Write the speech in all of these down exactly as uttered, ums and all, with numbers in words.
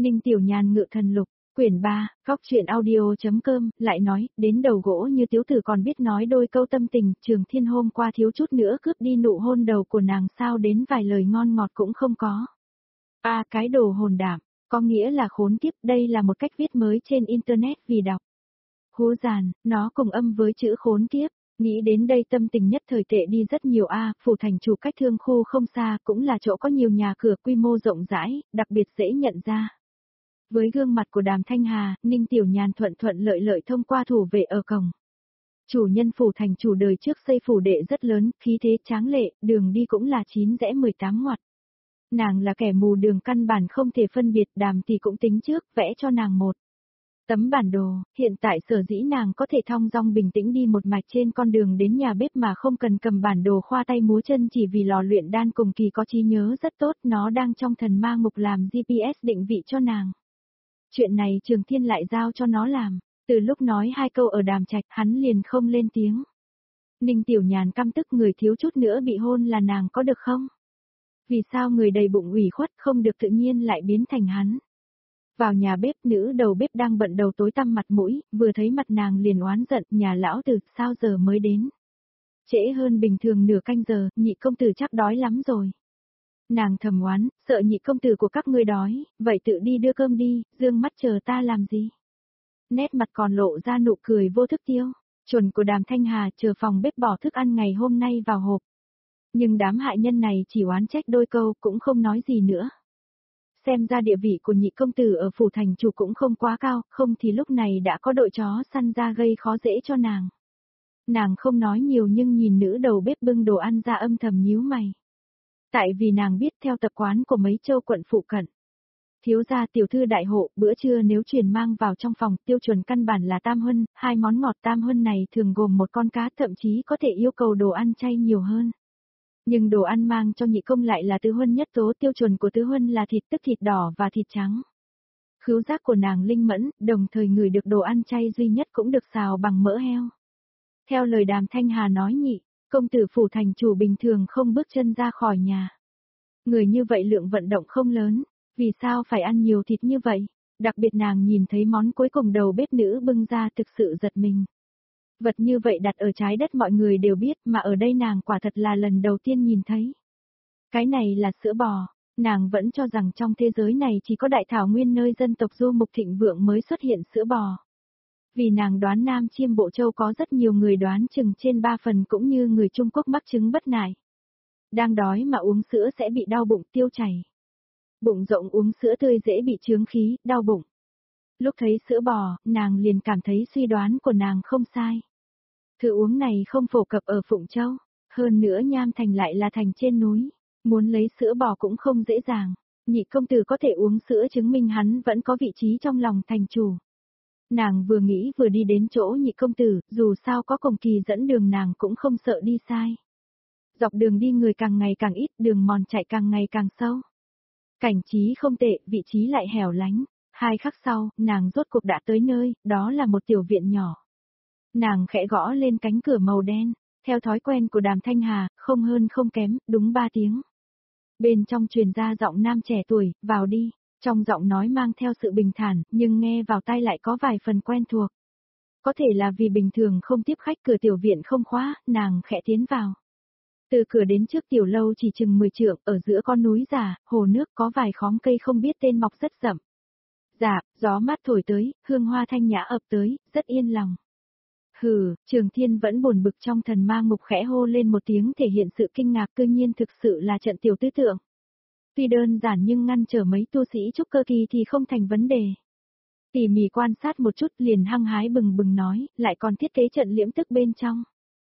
Ninh Tiểu Nhàn ngự thần lục, quyển ba, góc truyện audio.com, lại nói, đến đầu gỗ như tiếu tử còn biết nói đôi câu tâm tình, Trường Thiên hôm qua thiếu chút nữa cướp đi nụ hôn đầu của nàng sao đến vài lời ngon ngọt cũng không có. À cái đồ hồn đảm, có nghĩa là khốn kiếp, đây là một cách viết mới trên Internet vì đọc. Hú giàn, nó cùng âm với chữ khốn kiếp. Nghĩ đến đây tâm tình nhất thời tệ đi rất nhiều a, phủ thành chủ cách thương khu không xa, cũng là chỗ có nhiều nhà cửa quy mô rộng rãi, đặc biệt dễ nhận ra. Với gương mặt của Đàm Thanh Hà, Ninh Tiểu Nhàn thuận thuận lợi lợi thông qua thủ vệ ở cổng. Chủ nhân phủ thành chủ đời trước xây phủ đệ rất lớn, khí thế tráng lệ, đường đi cũng là chín rẽ mười tám ngoặt. Nàng là kẻ mù đường căn bản không thể phân biệt, Đàm thì cũng tính trước, vẽ cho nàng một tấm bản đồ, hiện tại sở dĩ nàng có thể thong dong bình tĩnh đi một mạch trên con đường đến nhà bếp mà không cần cầm bản đồ khoa tay múa chân chỉ vì lò luyện đan cùng kỳ có trí nhớ rất tốt, nó đang trong thần ma ngục làm giê pê ét định vị cho nàng. Chuyện này Trường Thiên lại giao cho nó làm, từ lúc nói hai câu ở Đàm Trạch hắn liền không lên tiếng. Ninh Tiểu Nhàn căm tức người thiếu chút nữa bị hôn là nàng có được không? Vì sao người đầy bụng ủy khuất không được tự nhiên lại biến thành hắn? Vào nhà bếp, nữ đầu bếp đang bận đầu tối tăm mặt mũi, vừa thấy mặt nàng liền oán giận, nhà lão tử, sao giờ mới đến? Trễ hơn bình thường nửa canh giờ, nhị công tử chắc đói lắm rồi. Nàng thầm oán, sợ nhị công tử của các ngươi đói, vậy tự đi đưa cơm đi, dương mắt chờ ta làm gì? Nét mặt còn lộ ra nụ cười vô thức tiêu, chuẩn của Đàm Thanh Hà chờ phòng bếp bỏ thức ăn ngày hôm nay vào hộp. Nhưng đám hại nhân này chỉ oán trách đôi câu cũng không nói gì nữa. Xem ra địa vị của nhị công tử ở phủ thành chủ cũng không quá cao, không thì lúc này đã có đội chó săn ra gây khó dễ cho nàng. Nàng không nói nhiều nhưng nhìn nữ đầu bếp bưng đồ ăn ra âm thầm nhíu mày. Tại vì nàng biết theo tập quán của mấy châu quận phụ cận. Thiếu gia tiểu thư đại hộ, bữa trưa nếu truyền mang vào trong phòng, tiêu chuẩn căn bản là tam huân, hai món ngọt tam huân này thường gồm một con cá, thậm chí có thể yêu cầu đồ ăn chay nhiều hơn. Nhưng đồ ăn mang cho nhị công lại là tứ huân nhất tố, tiêu chuẩn của tứ huân là thịt tức thịt đỏ và thịt trắng. Khứu giác của nàng linh mẫn, đồng thời ngửi được đồ ăn chay duy nhất cũng được xào bằng mỡ heo. Theo lời Đàm Thanh Hà nói nhị, công tử phủ thành chủ bình thường không bước chân ra khỏi nhà. Người như vậy lượng vận động không lớn, vì sao phải ăn nhiều thịt như vậy? Đặc biệt nàng nhìn thấy món cuối cùng đầu bếp nữ bưng ra thực sự giật mình. Vật như vậy đặt ở trái đất mọi người đều biết mà ở đây nàng quả thật là lần đầu tiên nhìn thấy. Cái này là sữa bò, nàng vẫn cho rằng trong thế giới này chỉ có đại thảo nguyên nơi dân tộc du mục thịnh vượng mới xuất hiện sữa bò. Vì nàng đoán Nam Chiêm Bộ Châu có rất nhiều người đoán chừng trên ba phần cũng như người Trung Quốc mắc chứng bất nại. Đang đói mà uống sữa sẽ bị đau bụng tiêu chảy. Bụng rộng uống sữa tươi dễ bị chướng khí, đau bụng. Lúc thấy sữa bò, nàng liền cảm thấy suy đoán của nàng không sai. Thứ uống này không phổ cập ở Phụng Châu, hơn nữa Nham Thành lại là thành trên núi, muốn lấy sữa bò cũng không dễ dàng. Nhị công tử có thể uống sữa chứng minh hắn vẫn có vị trí trong lòng thành chủ. Nàng vừa nghĩ vừa đi đến chỗ nhị công tử, dù sao có cổng kỳ dẫn đường nàng cũng không sợ đi sai. Dọc đường đi người càng ngày càng ít, đường mòn chạy càng ngày càng sâu. Cảnh trí không tệ, vị trí lại hẻo lánh. Hai khắc sau, nàng rốt cuộc đã tới nơi, đó là một tiểu viện nhỏ. Nàng khẽ gõ lên cánh cửa màu đen, theo thói quen của Đàm Thanh Hà, không hơn không kém, đúng ba tiếng. Bên trong truyền ra giọng nam trẻ tuổi, vào đi, trong giọng nói mang theo sự bình thản, nhưng nghe vào tai lại có vài phần quen thuộc. Có thể là vì bình thường không tiếp khách cửa tiểu viện không khóa, nàng khẽ tiến vào. Từ cửa đến trước tiểu lâu chỉ chừng mười trượng, ở giữa con núi già, hồ nước có vài khóm cây không biết tên mọc rất rậm. Dạ, gió mát thổi tới, hương hoa thanh nhã ập tới, rất yên lòng. Hừ, Trường Thiên vẫn buồn bực trong thần ma ngục khẽ hô lên một tiếng thể hiện sự kinh ngạc, cư nhiên thực sự là trận tiểu tứ tượng. Tuy đơn giản nhưng ngăn trở mấy tu sĩ trúc cơ kỳ thì không thành vấn đề. Tỉ mỉ quan sát một chút liền hăng hái bừng bừng nói, lại còn thiết kế trận liễm tức bên trong.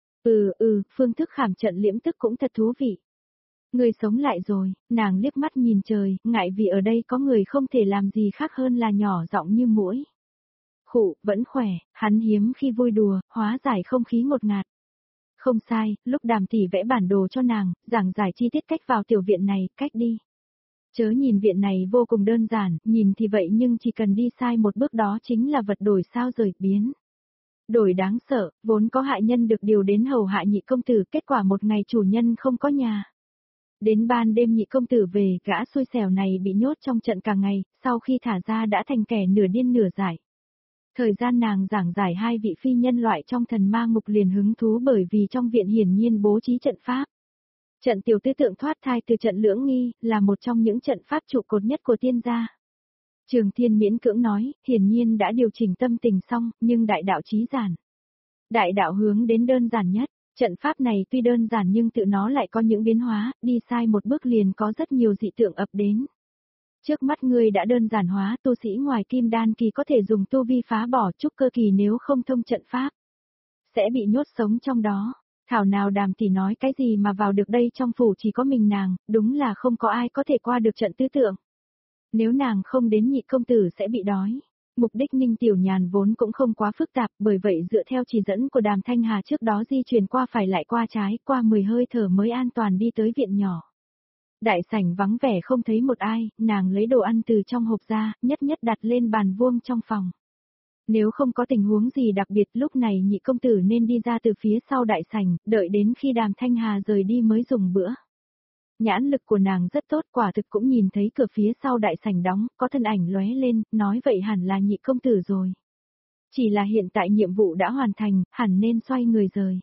Ừ ừ, phương thức khảm trận liễm tức cũng thật thú vị. Người sống lại rồi, nàng liếc mắt nhìn trời, ngại vì ở đây có người không thể làm gì khác hơn là nhỏ giọng như muỗi. Khụ, vẫn khỏe, hắn hiếm khi vui đùa, hóa giải không khí ngột ngạt. Không sai, lúc Đàm tỷ vẽ bản đồ cho nàng, giảng giải chi tiết cách vào tiểu viện này, cách đi. Chớ nhìn viện này vô cùng đơn giản, nhìn thì vậy nhưng chỉ cần đi sai một bước đó chính là vật đổi sao rời biến. Đổi đáng sợ, vốn có hại nhân được điều đến hầu hạ nhị công tử, kết quả một ngày chủ nhân không có nhà. Đến ban đêm nhị công tử về, gã xui xẻo này bị nhốt trong trận cả ngày, sau khi thả ra đã thành kẻ nửa điên nửa dại. Thời gian nàng giảng giải hai vị phi nhân loại trong thần ma ngục liền hứng thú bởi vì trong viện hiển nhiên bố trí trận pháp. Trận tiểu tứ tượng thoát thai từ trận lưỡng nghi, là một trong những trận pháp trụ cột nhất của tiên gia. Trường Thiên miễn cưỡng nói, hiển nhiên đã điều chỉnh tâm tình xong, nhưng đại đạo chí giản. Đại đạo hướng đến đơn giản nhất, trận pháp này tuy đơn giản nhưng tự nó lại có những biến hóa, đi sai một bước liền có rất nhiều dị tượng ập đến. Trước mắt ngươi đã đơn giản hóa, tu sĩ ngoài kim đan kỳ có thể dùng tu vi phá bỏ trúc cơ kỳ nếu không thông trận pháp. Sẽ bị nhốt sống trong đó. Thảo nào Đàm tỷ nói cái gì mà vào được đây trong phủ chỉ có mình nàng, đúng là không có ai có thể qua được trận tứ tượng. Nếu nàng không đến nhị công tử sẽ bị đói. Mục đích Ninh Tiểu Nhàn vốn cũng không quá phức tạp, bởi vậy dựa theo chỉ dẫn của Đàm Thanh Hà trước đó di chuyển qua phải lại qua trái, qua mười hơi thở mới an toàn đi tới viện nhỏ. Đại sảnh vắng vẻ không thấy một ai, nàng lấy đồ ăn từ trong hộp ra, nhất nhất đặt lên bàn vuông trong phòng. Nếu không có tình huống gì đặc biệt lúc này nhị công tử nên đi ra từ phía sau đại sảnh, đợi đến khi Đàm Thanh Hà rời đi mới dùng bữa. Nhãn lực của nàng rất tốt, quả thực cũng nhìn thấy cửa phía sau đại sảnh đóng, có thân ảnh lóe lên, nói vậy hẳn là nhị công tử rồi. Chỉ là hiện tại nhiệm vụ đã hoàn thành, hẳn nên xoay người rời.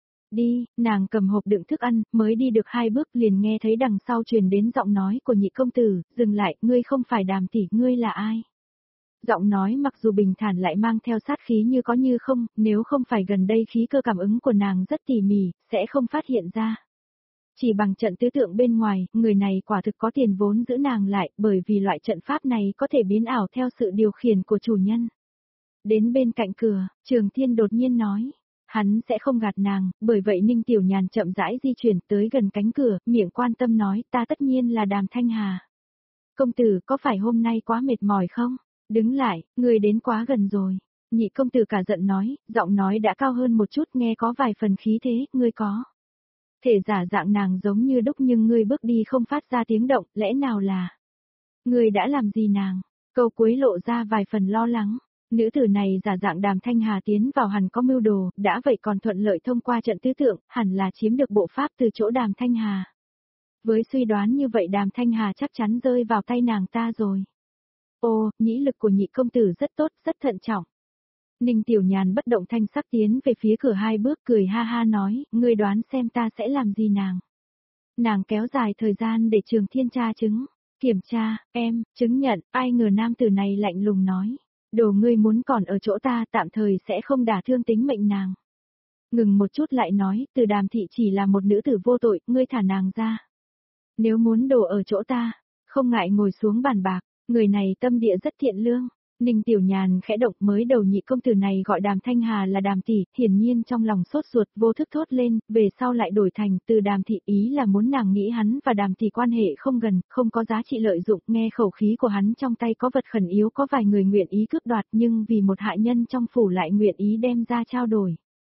Đi, nàng cầm hộp đựng thức ăn, mới đi được hai bước liền nghe thấy đằng sau truyền đến giọng nói của nhị công tử, dừng lại, ngươi không phải Đàm tỷ, ngươi là ai? Giọng nói mặc dù bình thản lại mang theo sát khí như có như không, nếu không phải gần đây khí cơ cảm ứng của nàng rất tỉ mỉ, sẽ không phát hiện ra. Chỉ bằng trận tứ tượng bên ngoài, người này quả thực có tiền vốn giữ nàng lại, bởi vì loại trận pháp này có thể biến ảo theo sự điều khiển của chủ nhân. Đến bên cạnh cửa, Trường Thiên đột nhiên nói, hắn sẽ không gạt nàng, bởi vậy Ninh Tiểu Nhàn chậm rãi di chuyển tới gần cánh cửa, miệng quan tâm nói, ta tất nhiên là Đàm Thanh Hà. Công tử có phải hôm nay quá mệt mỏi không? Đứng lại, người đến quá gần rồi. Nhị công tử cả giận nói, giọng nói đã cao hơn một chút nghe có vài phần khí thế, ngươi có. Thể giả dạng nàng giống như đúc nhưng ngươi bước đi không phát ra tiếng động, lẽ nào là. Ngươi đã làm gì nàng? Câu cuối lộ ra vài phần lo lắng. Nữ tử này giả dạng Đàm Thanh Hà tiến vào hẳn có mưu đồ, đã vậy còn thuận lợi thông qua trận tứ tượng, hẳn là chiếm được bộ pháp từ chỗ Đàm Thanh Hà. Với suy đoán như vậy Đàm Thanh Hà chắc chắn rơi vào tay nàng ta rồi. Ô, nhĩ lực của nhị công tử rất tốt, rất thận trọng. Ninh Tiểu Nhàn bất động thanh sắc tiến về phía cửa hai bước cười ha ha nói, ngươi đoán xem ta sẽ làm gì nàng. Nàng kéo dài thời gian để Trường Thiên tra chứng, kiểm tra, em, chứng nhận, ai ngờ nam tử này lạnh lùng nói. Đồ ngươi muốn còn ở chỗ ta tạm thời sẽ không đả thương tính mệnh nàng. Ngừng một chút lại nói, từ Đàm thị chỉ là một nữ tử vô tội, ngươi thả nàng ra. Nếu muốn đồ ở chỗ ta, không ngại ngồi xuống bàn bạc, người này tâm địa rất thiện lương. Ninh Tiểu Nhàn khẽ động mới đầu nhị công tử này gọi Đàm Thanh Hà là Đàm tỷ, hiển nhiên trong lòng sốt ruột vô thức thốt lên, về sau lại đổi thành từ Đàm thị ý là muốn nàng nghĩ hắn và Đàm tỷ quan hệ không gần, không có giá trị lợi dụng, nghe khẩu khí của hắn trong tay có vật khẩn yếu có vài người nguyện ý cướp đoạt nhưng vì một hạ nhân trong phủ lại nguyện ý đem ra trao đổi.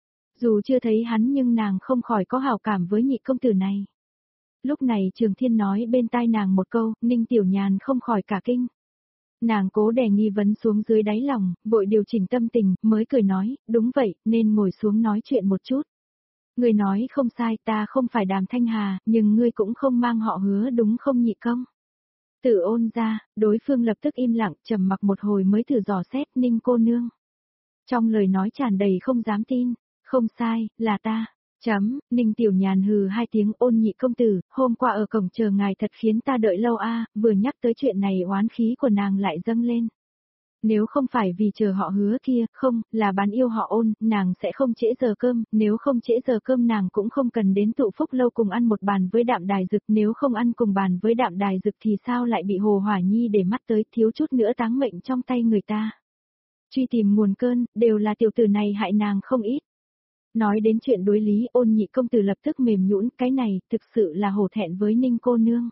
Dù chưa thấy hắn nhưng nàng không khỏi có hảo cảm với nhị công tử này. Lúc này Trường Thiên nói bên tai nàng một câu, Ninh Tiểu Nhàn không khỏi cả kinh. Nàng cố đè nghi vấn xuống dưới đáy lòng, vội điều chỉnh tâm tình, mới cười nói, đúng vậy, nên ngồi xuống nói chuyện một chút. Ngươi nói không sai, ta không phải Đàm Thanh Hà, nhưng ngươi cũng không mang họ Hứa đúng không nhị công? Tử Ôn ra, đối phương lập tức im lặng, trầm mặc một hồi mới thử dò xét Ninh cô nương. Trong lời nói tràn đầy không dám tin, không sai, là ta. Chấm, Ninh Tiểu Nhàn hừ hai tiếng, Ôn nhị công tử, hôm qua ở cổng chờ ngài thật khiến ta đợi lâu a, vừa nhắc tới chuyện này oán khí của nàng lại dâng lên. Nếu không phải vì chờ họ Hứa kia, không, là bán yêu họ Ôn, nàng sẽ không trễ giờ cơm, nếu không trễ giờ cơm nàng cũng không cần đến tụ phúc lâu cùng ăn một bàn với Đạm Đài Dực, nếu không ăn cùng bàn với Đạm Đài Dực thì sao lại bị Hồ Hỏa Nhi để mắt tới, thiếu chút nữa táng mệnh trong tay người ta. Truy tìm nguồn cơn, đều là tiểu tử này hại nàng không ít. Nói đến chuyện đối lý, Ôn nhị công tử lập tức mềm nhũn, cái này thực sự là hổ thẹn với Ninh cô nương.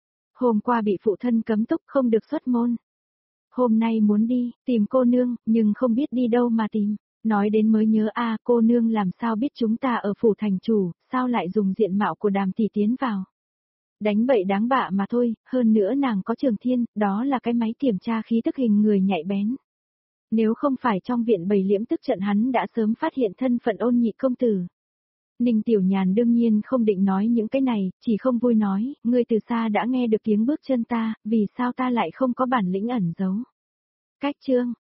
Hôm qua bị phụ thân cấm túc không được xuất môn. Hôm nay muốn đi, tìm cô nương, nhưng không biết đi đâu mà tìm. Nói đến mới nhớ a, cô nương làm sao biết chúng ta ở phủ thành chủ, sao lại dùng diện mạo của Đàm tỷ tiến vào. Đánh bậy đáng bạ mà thôi, hơn nữa nàng có Trường Thiên, đó là cái máy kiểm tra khí tức hình người nhạy bén. Nếu không phải trong viện bầy liễm tức trận hắn đã sớm phát hiện thân phận Ôn nhị công tử. Ninh Tiểu Nhàn đương nhiên không định nói những cái này, chỉ không vui nói, ngươi từ xa đã nghe được tiếng bước chân ta, vì sao ta lại không có bản lĩnh ẩn giấu. Cách chương,